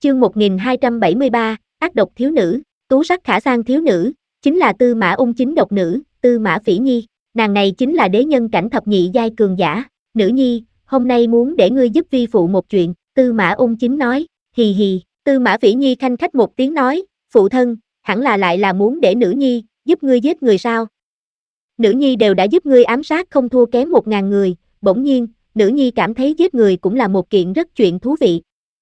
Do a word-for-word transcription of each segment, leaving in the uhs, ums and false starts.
Chương một nghìn hai trăm bảy mươi ba, ác độc thiếu nữ, tú sắc khả sang thiếu nữ, chính là Tư Mã Ung chính độc nữ, Tư Mã Phỉ Nhi, nàng này chính là đế nhân cảnh thập nhị giai cường giả, nữ nhi, hôm nay muốn để ngươi giúp vi phụ một chuyện, Tư Mã Ung chính nói, hì hì, Tư Mã Phỉ Nhi khanh khách một tiếng nói, phụ thân, hẳn là lại là muốn để nữ nhi, giúp ngươi giết người sao? Nữ nhi đều đã giúp ngươi ám sát không thua kém một ngàn người, bỗng nhiên, nữ nhi cảm thấy giết người cũng là một kiện rất chuyện thú vị.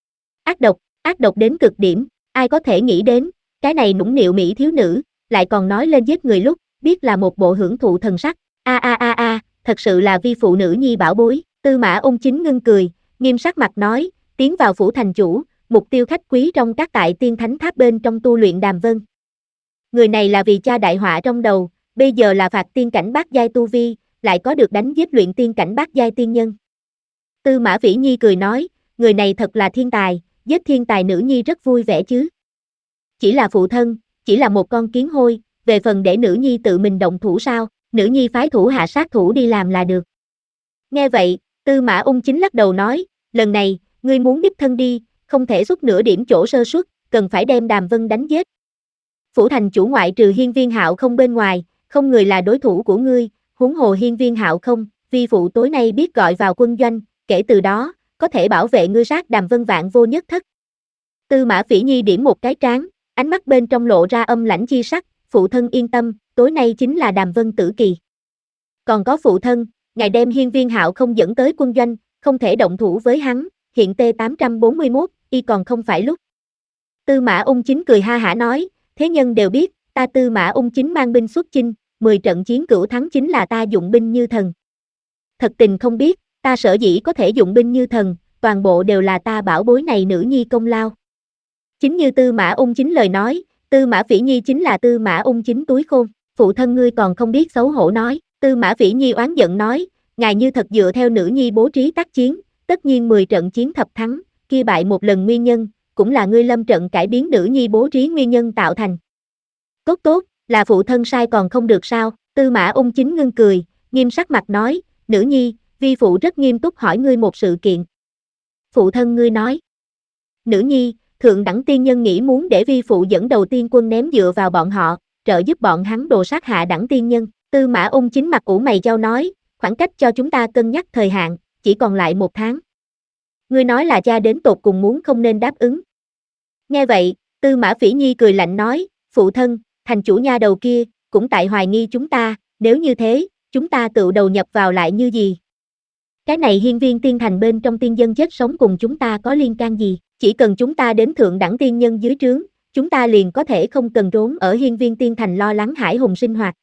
Ác độc, ác độc đến cực điểm, ai có thể nghĩ đến, cái này nũng nịu mỹ thiếu nữ, lại còn nói lên giết người lúc, biết là một bộ hưởng thụ thần sắc, a a a a, thật sự là vi phụ nữ nhi bảo bối, Tư Mã Ung chính ngưng cười, nghiêm sắc mặt nói, tiến vào phủ thành chủ, mục tiêu khách quý trong các tại tiên thánh tháp bên trong tu luyện Đàm Vân. Người này là vì cha đại họa trong đầu, bây giờ là phạt tiên cảnh bát giai tu vi, lại có được đánh giết luyện tiên cảnh bát giai tiên nhân. Tư Mã Phỉ Nhi cười nói, người này thật là thiên tài, giết thiên tài nữ nhi rất vui vẻ chứ. Chỉ là phụ thân, chỉ là một con kiến hôi, về phần để nữ nhi tự mình động thủ sao, nữ nhi phái thủ hạ sát thủ đi làm là được. Nghe vậy, Tư Mã Ung chính lắc đầu nói, lần này, ngươi muốn đích thân đi, không thể xuất nửa điểm chỗ sơ suất, cần phải đem Đàm Vân đánh giết. Phủ thành chủ ngoại trừ Hiên Viên Hạo không bên ngoài, không người là đối thủ của ngươi, huống hồ Hiên Viên Hạo không, vi phụ tối nay biết gọi vào quân doanh, kể từ đó, có thể bảo vệ ngươi sát Đàm Vân vạn vô nhất thất. Tư Mã Phỉ Nhi điểm một cái trán, ánh mắt bên trong lộ ra âm lãnh chi sắc, phụ thân yên tâm, tối nay chính là Đàm Vân tử kỳ. Còn có phụ thân, ngài đem Hiên Viên Hạo không dẫn tới quân doanh, không thể động thủ với hắn, hiện T tám trăm bốn mươi mốt, y còn không phải lúc. Tư Mã Ung chính cười ha hả nói, thế nhân đều biết, ta Tư Mã Ung chính mang binh xuất chinh, mười trận chiến cửu thắng chính là ta dụng binh như thần. Thật tình không biết, ta sở dĩ có thể dụng binh như thần, toàn bộ đều là ta bảo bối này nữ nhi công lao. Chính như Tư Mã Ung chính lời nói, Tư Mã Phỉ Nhi chính là Tư Mã Ung chính túi khôn, phụ thân ngươi còn không biết xấu hổ nói, Tư Mã Phỉ Nhi oán giận nói, ngài như thật dựa theo nữ nhi bố trí tác chiến, tất nhiên mười trận chiến thập thắng, kia bại một lần nguyên nhân, cũng là ngươi lâm trận cải biến nữ nhi bố trí nguyên nhân tạo thành. Tốt tốt, là phụ thân sai còn không được sao, Tư Mã Ung chính ngưng cười, nghiêm sắc mặt nói, nữ nhi, vi phụ rất nghiêm túc hỏi ngươi một sự kiện. Phụ thân ngươi nói, nữ nhi, thượng đẳng tiên nhân nghĩ muốn để vi phụ dẫn đầu tiên quân ném dựa vào bọn họ, trợ giúp bọn hắn đồ sát hạ đẳng tiên nhân, Tư Mã Ung chính mặt ủ mày chau nói, khoảng cách cho chúng ta cân nhắc thời hạn, chỉ còn lại một tháng. Ngươi nói là cha đến tột cùng muốn không nên đáp ứng. Nghe vậy, Tư Mã Phỉ Nhi cười lạnh nói, phụ thân, thành chủ nha đầu kia, cũng tại hoài nghi chúng ta, nếu như thế, chúng ta tự đầu nhập vào lại như gì? Cái này hiên viên tiên thành bên trong tiên dân chết sống cùng chúng ta có liên can gì, chỉ cần chúng ta đến thượng đẳng tiên nhân dưới trướng, chúng ta liền có thể không cần trốn ở hiên viên tiên thành lo lắng hải hùng sinh hoạt.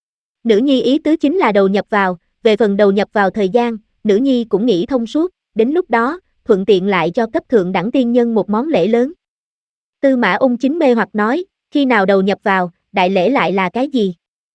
Nữ nhi ý tứ chính là đầu nhập vào, về phần đầu nhập vào thời gian, nữ nhi cũng nghĩ thông suốt, đến lúc đó, thuận tiện lại cho cấp thượng đẳng tiên nhân một món lễ lớn. Tư Mã Ung chính mê hoặc nói, khi nào đầu nhập vào, đại lễ lại là cái gì?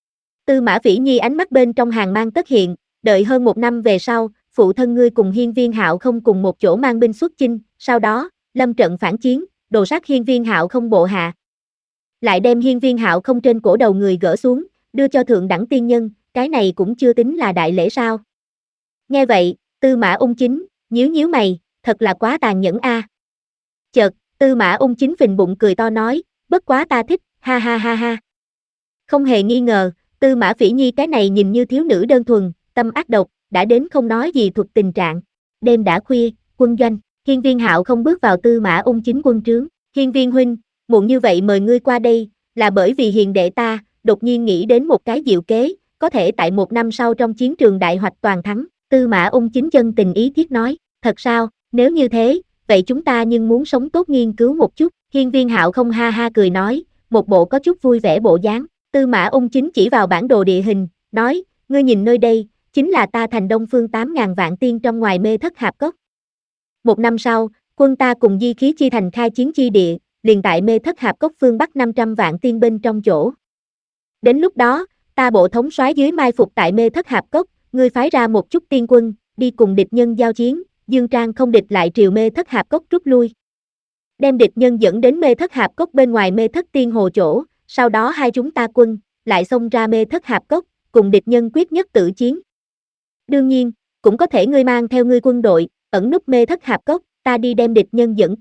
Tư Mã Phỉ Nhi ánh mắt bên trong hàng mang tất hiện, đợi hơn một năm về sau, phụ thân ngươi cùng Hiên Viên Hạo không cùng một chỗ mang binh xuất chinh, sau đó, lâm trận phản chiến, đồ sát Hiên Viên Hạo không bộ hạ. Lại đem Hiên Viên Hạo không trên cổ đầu người gỡ xuống, đưa cho thượng đẳng tiên nhân, cái này cũng chưa tính là đại lễ sao? Nghe vậy, Tư Mã Ung chính, nhíu nhíu mày, thật là quá tàn nhẫn a. À. Chợt, Tư Mã Ung chính phình bụng cười to nói, bất quá ta thích, ha ha ha ha. Không hề nghi ngờ, Tư Mã Phỉ Nhi cái này nhìn như thiếu nữ đơn thuần, tâm ác độc, đã đến không nói gì thuộc tình trạng. Đêm đã khuya, quân doanh, Hiên Viên Hạo không bước vào Tư Mã Ung chính quân trướng. Hiên Viên huynh, muộn như vậy mời ngươi qua đây, là bởi vì hiền đệ ta, đột nhiên nghĩ đến một cái diệu kế, có thể tại một năm sau trong chiến trường đại hoạch toàn thắng. Tư Mã Ung chính chân tình ý thiết nói, thật sao, nếu như thế, vậy chúng ta nhưng muốn sống tốt nghiên cứu một chút. Hiên Viên Hạo không ha ha cười nói, một bộ có chút vui vẻ bộ dáng. Tư Mã Ung chính chỉ vào bản đồ địa hình, nói, ngươi nhìn nơi đây, chính là ta thành Đông Phương tám ngàn vạn tiên trong ngoài mê thất hạp cốc. Một năm sau, quân ta cùng di khí chi thành khai chiến chi địa, liền tại mê thất hạp cốc phương bắc năm trăm vạn tiên bên trong chỗ. Đến lúc đó, ta bộ thống soái dưới mai phục tại mê thất hạp cốc, ngươi phái ra một chút tiên quân, đi cùng địch nhân giao chiến, dương trang không địch lại triều mê thất hạp cốc rút lui. Đem địch nhân dẫn đến mê thất hạp cốc bên ngoài mê thất tiên hồ chỗ, sau đó hai chúng ta quân, lại xông ra mê thất hạp cốc, cùng địch nhân quyết nhất tử chiến. Đương nhiên, cũng có thể ngươi mang theo ngươi quân đội, ẩn núp mê thất hạp cốc, ta đi đem địch nhân dẫn tới,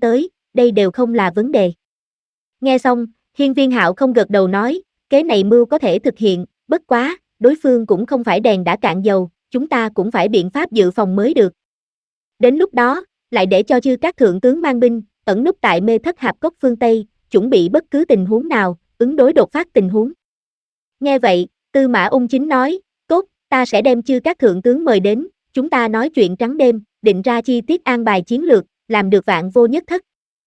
đây đều không là vấn đề. Nghe xong, Hiên Viên Hạo không gật đầu nói, kế này mưu có thể thực hiện, bất quá, đối phương cũng không phải đèn đã cạn dầu, chúng ta cũng phải biện pháp dự phòng mới được. Đến lúc đó, lại để cho chư các thượng tướng mang binh, ẩn núp tại mê thất hạp cốc phương Tây, chuẩn bị bất cứ tình huống nào, ứng đối đột phát tình huống. Nghe vậy, Tư Mã Ung chính nói, tốt, ta sẽ đem chư các thượng tướng mời đến, chúng ta nói chuyện trắng đêm, định ra chi tiết an bài chiến lược, làm được vạn vô nhất thất.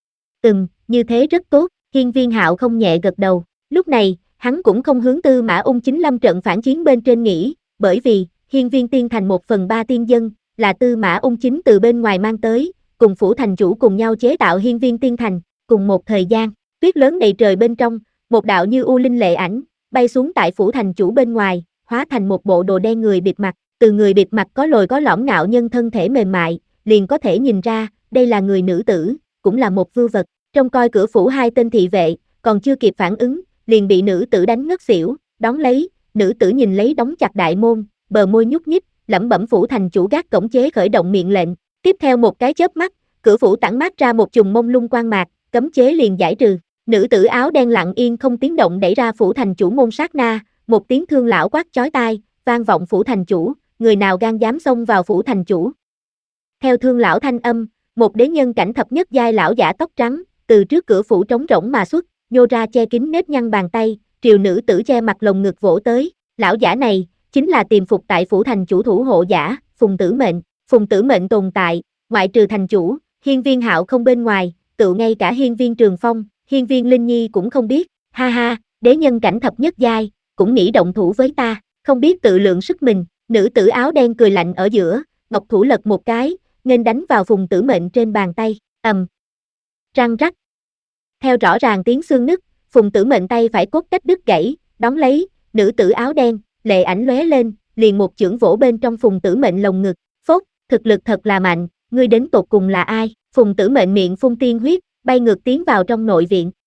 Ừm, như thế rất tốt, Hiên Viên Hạo không nhẹ gật đầu, lúc này, hắn cũng không hướng Tư Mã Ung chính lâm trận phản chiến bên trên nghĩ, bởi vì, Hiên Viên Tiên Thành một phần ba tiên dân, là Tư Mã Ung chính từ bên ngoài mang tới, cùng phủ thành chủ cùng nhau chế tạo Hiên Viên Tiên Thành, cùng một thời gian, tuyết lớn đầy trời bên trong, một đạo như u linh lệ ảnh, bay xuống tại phủ thành chủ bên ngoài, hóa thành một bộ đồ đen người bịt mặt, từ người bịt mặt có lồi có lõm ngạo nhân thân thể mềm mại, liền có thể nhìn ra, đây là người nữ tử, cũng là một vưu vật, trông coi cửa phủ hai tên thị vệ, còn chưa kịp phản ứng, liền bị nữ tử đánh ngất xỉu, đón lấy, nữ tử nhìn lấy đóng chặt đại môn, bờ môi nhúc nhích, lẩm bẩm phủ thành chủ gác cổng chế khởi động miệng lệnh, tiếp theo một cái chớp mắt, cửa phủ tản mát ra một chùm mông lung quang mạc, cấm chế liền giải trừ, nữ tử áo đen lặng yên không tiếng động đẩy ra phủ thành chủ môn sát na, một tiếng thương lão quát chói tai, vang vọng phủ thành chủ, người nào gan dám xông vào phủ thành chủ. Theo thương lão thanh âm, một đế nhân cảnh thập nhất giai lão giả tóc trắng, từ trước cửa phủ trống rỗng mà xuất, nhô ra che kín nếp nhăn bàn tay, triều nữ tử che mặt lồng ngực vỗ tới, lão giả này, chính là tiềm phục tại phủ thành chủ thủ hộ giả, Phùng Tử Mệnh, Phùng Tử Mệnh tồn tại, ngoại trừ thành chủ, Hiên Viên Hạo không bên ngoài, tự ngay cả Hiên Viên Trường Phong, Hiên Viên Linh Nhi cũng không biết, ha ha, đế nhân cảnh thập nhất giai, cũng nghĩ động thủ với ta, không biết tự lượng sức mình, nữ tử áo đen cười lạnh ở giữa, ngọc thủ lật một cái, nên đánh vào Phùng Tử Mệnh trên bàn tay, ầm, răng rắc. Theo rõ ràng tiếng xương nứt, Phùng Tử Mệnh tay phải cốt cách đứt gãy, đón lấy, nữ tử áo đen, lệ ảnh lóe lên, liền một chưởng vỗ bên trong Phùng Tử Mệnh lồng ngực, phốt, thực lực thật là mạnh, ngươi đến tột cùng là ai? Phùng Tử Mệnh miệng phun tiên huyết, bay ngược tiến vào trong nội viện,